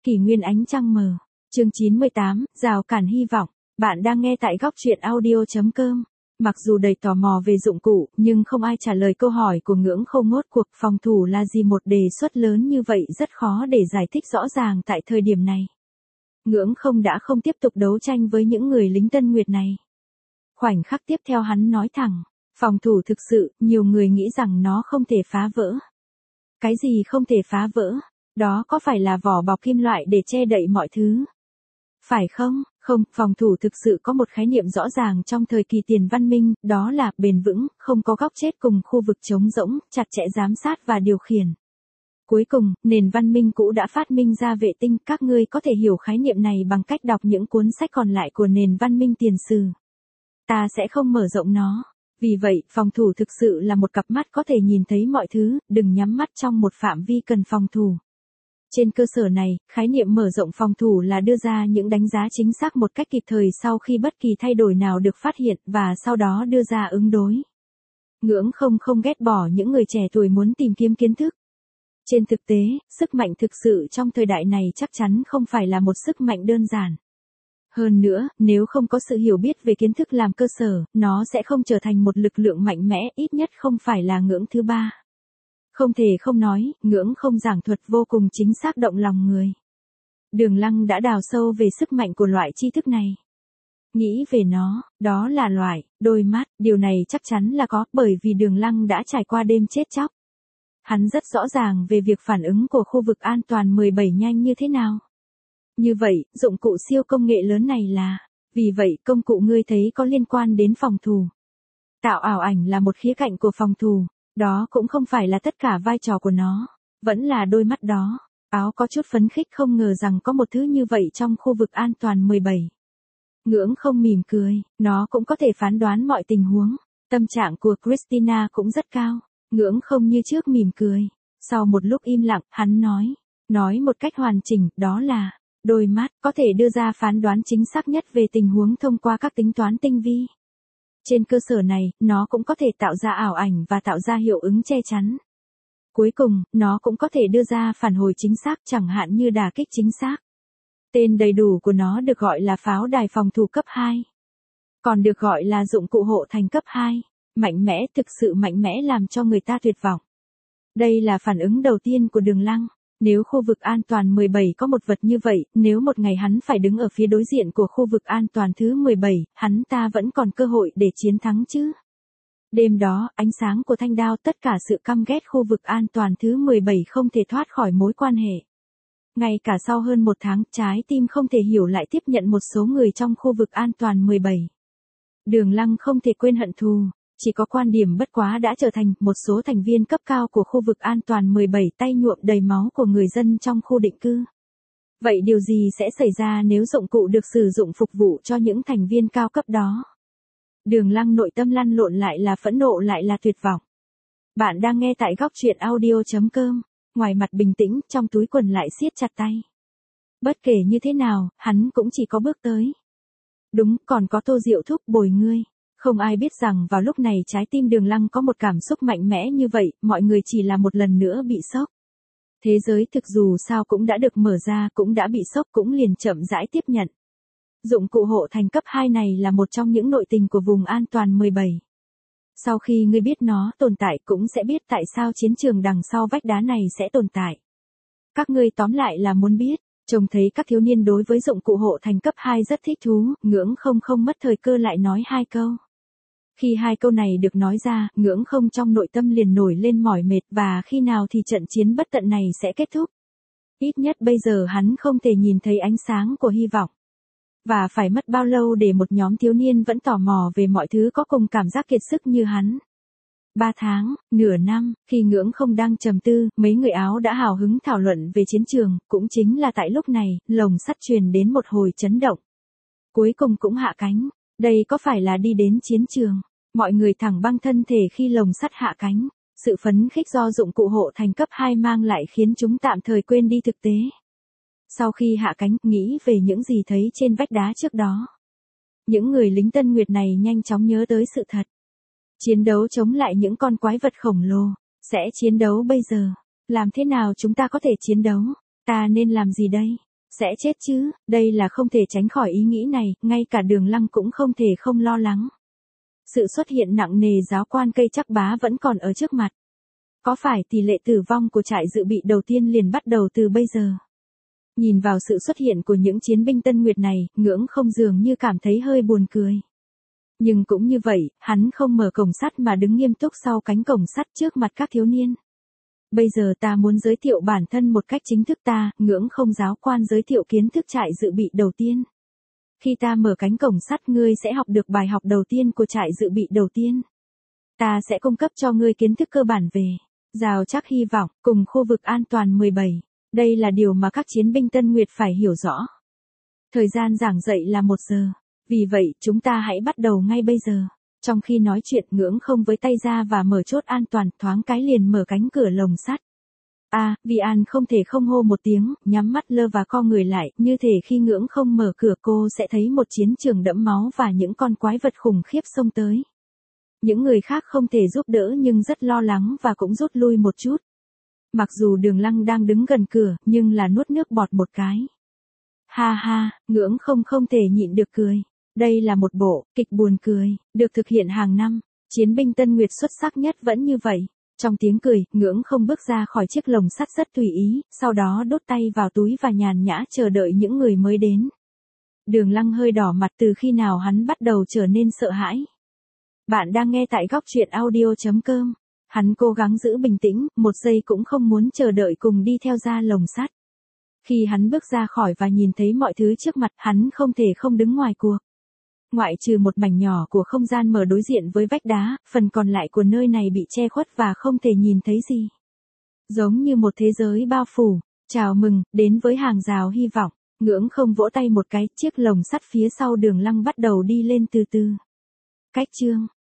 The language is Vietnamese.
Kỷ nguyên ánh trăng mờ. Chương 98, rào cản hy vọng. Bạn đang nghe tại góc truyện audio.com. Mặc dù đầy tò mò về dụng cụ, nhưng không ai trả lời câu hỏi của Ngưỡng Không. Ngốt cuộc phòng thủ là gì? Một đề xuất lớn như vậy rất khó để giải thích rõ ràng tại thời điểm này. Ngưỡng Không đã không tiếp tục đấu tranh với những người lính Tân Nguyệt này. Khoảnh khắc tiếp theo hắn nói thẳng, phòng thủ thực sự, nhiều người nghĩ rằng nó không thể phá vỡ. Cái gì không thể phá vỡ? Đó có phải là vỏ bọc kim loại để che đậy mọi thứ? Phải không? Không, phòng thủ thực sự có một khái niệm rõ ràng trong thời kỳ tiền văn minh, đó là bền vững, không có góc chết cùng khu vực trống rỗng, chặt chẽ giám sát và điều khiển. Cuối cùng, nền văn minh cũ đã phát minh ra vệ tinh, các ngươi có thể hiểu khái niệm này bằng cách đọc những cuốn sách còn lại của nền văn minh tiền sử. Ta sẽ không mở rộng nó. Vì vậy, phòng thủ thực sự là một cặp mắt có thể nhìn thấy mọi thứ, đừng nhắm mắt trong một phạm vi cần phòng thủ. Trên cơ sở này, khái niệm mở rộng phòng thủ là đưa ra những đánh giá chính xác một cách kịp thời sau khi bất kỳ thay đổi nào được phát hiện và sau đó đưa ra ứng đối. Ngưỡng không ghét bỏ những người trẻ tuổi muốn tìm kiếm kiến thức. Trên thực tế, sức mạnh thực sự trong thời đại này chắc chắn không phải là một sức mạnh đơn giản. Hơn nữa, nếu không có sự hiểu biết về kiến thức làm cơ sở, nó sẽ không trở thành một lực lượng mạnh mẽ, ít nhất không phải là ngưỡng thứ ba. Không thể không nói, Ngưỡng Không giảng thuật vô cùng chính xác động lòng người. Đường Lăng đã đào sâu về sức mạnh của loại tri thức này. Nghĩ về nó, đó là loại, đôi mắt, điều này chắc chắn là có, bởi vì Đường Lăng đã trải qua đêm chết chóc. Hắn rất rõ ràng về việc phản ứng của khu vực an toàn 17 nhanh như thế nào. Như vậy, dụng cụ siêu công nghệ lớn này là, vì vậy công cụ ngươi thấy có liên quan đến phòng thủ. Tạo ảo ảnh là một khía cạnh của phòng thủ, đó cũng không phải là tất cả vai trò của nó, vẫn là đôi mắt đó. Áo có chút phấn khích không ngờ rằng có một thứ như vậy trong khu vực an toàn 17. Ngưỡng Không mỉm cười, nó cũng có thể phán đoán mọi tình huống. Tâm trạng của Christina cũng rất cao. Ngưỡng Không như trước mỉm cười. Sau một lúc im lặng, hắn nói một cách hoàn chỉnh, đó là, đôi mắt có thể đưa ra phán đoán chính xác nhất về tình huống thông qua các tính toán tinh vi. Trên cơ sở này, nó cũng có thể tạo ra ảo ảnh và tạo ra hiệu ứng che chắn. Cuối cùng, nó cũng có thể đưa ra phản hồi chính xác, chẳng hạn như đả kích chính xác. Tên đầy đủ của nó được gọi là pháo đài phòng thủ cấp 2. Còn được gọi là dụng cụ hộ thành cấp 2. Mạnh mẽ, thực sự mạnh mẽ làm cho người ta tuyệt vọng. Đây là phản ứng đầu tiên của Đường Lăng. Nếu khu vực an toàn 17 có một vật như vậy, nếu một ngày hắn phải đứng ở phía đối diện của khu vực an toàn thứ 17, hắn ta vẫn còn cơ hội để chiến thắng chứ. Đêm đó, ánh sáng của thanh đao, tất cả sự căm ghét khu vực an toàn thứ 17 không thể thoát khỏi mối quan hệ. Ngay cả sau hơn một tháng, trái tim không thể hiểu lại tiếp nhận một số người trong khu vực an toàn 17. Đường Lăng không thể quên hận thù. Chỉ có quan điểm bất quá đã trở thành một số thành viên cấp cao của khu vực an toàn 17 tay nhuộm đầy máu của người dân trong khu định cư. Vậy điều gì sẽ xảy ra nếu dụng cụ được sử dụng phục vụ cho những thành viên cao cấp đó? Đường Lăng nội tâm lăn lộn, lại là phẫn nộ lại là tuyệt vọng. Bạn đang nghe tại góc truyện audio.com. Ngoài mặt bình tĩnh, trong túi quần lại siết chặt tay. Bất kể như thế nào, hắn cũng chỉ có bước tới. Đúng, còn có Tô Diệu thúc bồi ngươi. Không ai biết rằng vào lúc này trái tim Đường Lăng có một cảm xúc mạnh mẽ như vậy, mọi người chỉ là một lần nữa bị sốc. Thế giới thực dù sao cũng đã được mở ra, cũng đã bị sốc, cũng liền chậm rãi tiếp nhận. Dụng cụ hộ thành cấp 2 này là một trong những nội tình của vùng an toàn 17. Sau khi ngươi biết nó tồn tại cũng sẽ biết tại sao chiến trường đằng sau vách đá này sẽ tồn tại. Các ngươi tóm lại là muốn biết. Trông thấy các thiếu niên đối với dụng cụ hộ thành cấp 2 rất thích thú, Ngưỡng Không mất thời cơ lại nói hai câu. Khi hai câu này được nói ra, Ngưỡng Không trong nội tâm liền nổi lên mỏi mệt, và khi nào thì trận chiến bất tận này sẽ kết thúc. Ít nhất bây giờ hắn không thể nhìn thấy ánh sáng của hy vọng. Và phải mất bao lâu để một nhóm thiếu niên vẫn tò mò về mọi thứ có cùng cảm giác kiệt sức như hắn? 3 tháng, nửa năm, khi Ngưỡng Không đang trầm tư, mấy người áo đã hào hứng thảo luận về chiến trường, cũng chính là tại lúc này, lồng sắt truyền đến một hồi chấn động. Cuối cùng cũng hạ cánh. Đây có phải là đi đến chiến trường? Mọi người thẳng băng thân thể khi lồng sắt hạ cánh. Sự phấn khích do dụng cụ hộ thành cấp 2 mang lại khiến chúng tạm thời quên đi thực tế. Sau khi hạ cánh, nghĩ về những gì thấy trên vách đá trước đó. Những người lính Tân Nguyệt này nhanh chóng nhớ tới sự thật. Chiến đấu chống lại những con quái vật khổng lồ. Sẽ chiến đấu bây giờ. Làm thế nào chúng ta có thể chiến đấu? Ta nên làm gì đây? Sẽ chết chứ, đây là không thể tránh khỏi ý nghĩ này, ngay cả Đường Lăng cũng không thể không lo lắng. Sự xuất hiện nặng nề giáo quan cây chắc bá vẫn còn ở trước mặt. Có phải tỷ lệ tử vong của trại dự bị đầu tiên liền bắt đầu từ bây giờ? Nhìn vào sự xuất hiện của những chiến binh Tân Nguyệt này, Ngưỡng không dường như cảm thấy hơi buồn cười. Nhưng cũng như vậy, hắn không mở cổng sắt mà đứng nghiêm túc sau cánh cổng sắt trước mặt các thiếu niên. Bây giờ ta muốn giới thiệu bản thân một cách chính thức, ta, Ngưỡng không giáo quan giới thiệu kiến thức trại dự bị đầu tiên. Khi ta mở cánh cổng sắt, ngươi sẽ học được bài học đầu tiên của trại dự bị đầu tiên. Ta sẽ cung cấp cho ngươi kiến thức cơ bản về rào chắc hy vọng cùng khu vực an toàn 17. Đây là điều mà các chiến binh Tân Nguyệt phải hiểu rõ. Thời gian giảng dạy là 1 giờ. Vì vậy, chúng ta hãy bắt đầu ngay bây giờ. Trong khi nói chuyện, Ngưỡng không với tay ra và mở chốt an toàn, thoáng cái liền mở cánh cửa lồng sắt. Vi An không thể không hô một tiếng, nhắm mắt lơ và co người lại, như thể khi Ngưỡng không mở cửa cô sẽ thấy một chiến trường đẫm máu và những con quái vật khủng khiếp xông tới. Những người khác không thể giúp đỡ nhưng rất lo lắng và cũng rút lui một chút. Mặc dù Đường Lăng đang đứng gần cửa, nhưng là nuốt nước bọt một cái. Ha ha, Ngưỡng không thể nhịn được cười. Đây là một bộ kịch buồn cười, được thực hiện hàng năm. Chiến binh Tân Nguyệt xuất sắc nhất vẫn như vậy. Trong tiếng cười, Ngưỡng không bước ra khỏi chiếc lồng sắt rất tùy ý, sau đó đút tay vào túi và nhàn nhã chờ đợi những người mới đến. Đường Lăng hơi đỏ mặt từ khi nào hắn bắt đầu trở nên sợ hãi. Bạn đang nghe tại góc truyện audio.com. Hắn cố gắng giữ bình tĩnh, một giây cũng không muốn chờ đợi cùng đi theo ra lồng sắt. Khi hắn bước ra khỏi và nhìn thấy mọi thứ trước mặt, hắn không thể không đứng ngoài cuộc. Ngoại trừ một mảnh nhỏ của không gian mở đối diện với vách đá, phần còn lại của nơi này bị che khuất và không thể nhìn thấy gì. Giống như một thế giới bao phủ. Chào mừng, đến với hàng rào hy vọng. Ngưỡng không vỗ tay một cái, chiếc lồng sắt phía sau Đường Lăng bắt đầu đi lên từ từ. Cách chương